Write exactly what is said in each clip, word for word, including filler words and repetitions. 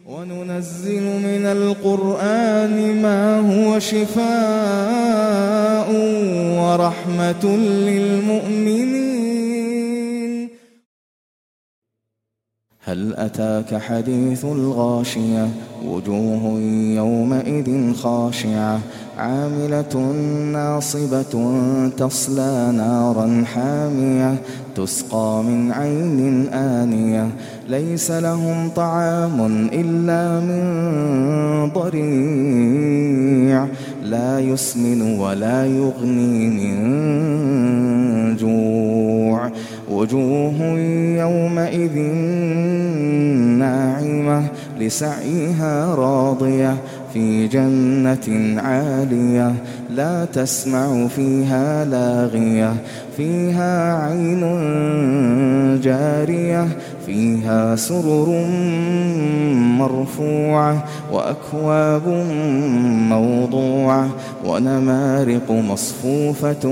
وننزل من القرآن ما هو شفاء ورحمة للمؤمنين. هل أتاك حديث الغاشية وجوه يومئذ خاشعة عاملة ناصبة تصلى نارا حامية تسقى من عين آنية ليس لهم طعام إلا من ضريع لا يسمن ولا يغني من جوع وجوه يومئذ ناعمة لسعيها راضية في جنة عالية لا تسمع فيها لاغية فيها عين جارية فيها سرر مرفوعة وأكواب موضوعة ونمارق مصفوفة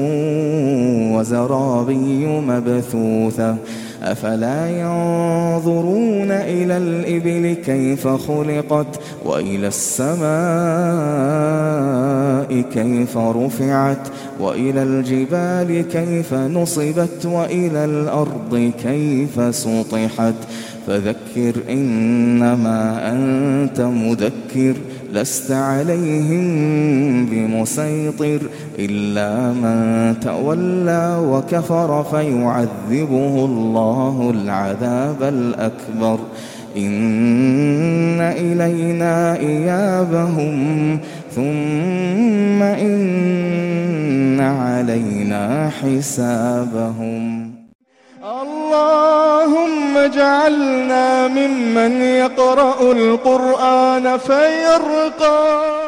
وزرابي مبثوثة أفلا ينظرون إلى الإبل كيف خلقت وإلى السماء كيف رفعت وإلى الجبال كيف نصبت وإلى الأرض كيف سطحت فذكر إنما أنت مذكر لست عليهم بمسيطر إلا من تولى وكفر فيعذبه الله العذاب الأكبر إن إلينا إيابهم ثم إن علينا حسابهم. اللهم اجعلنا ممن يقرأ القرآن فيرقى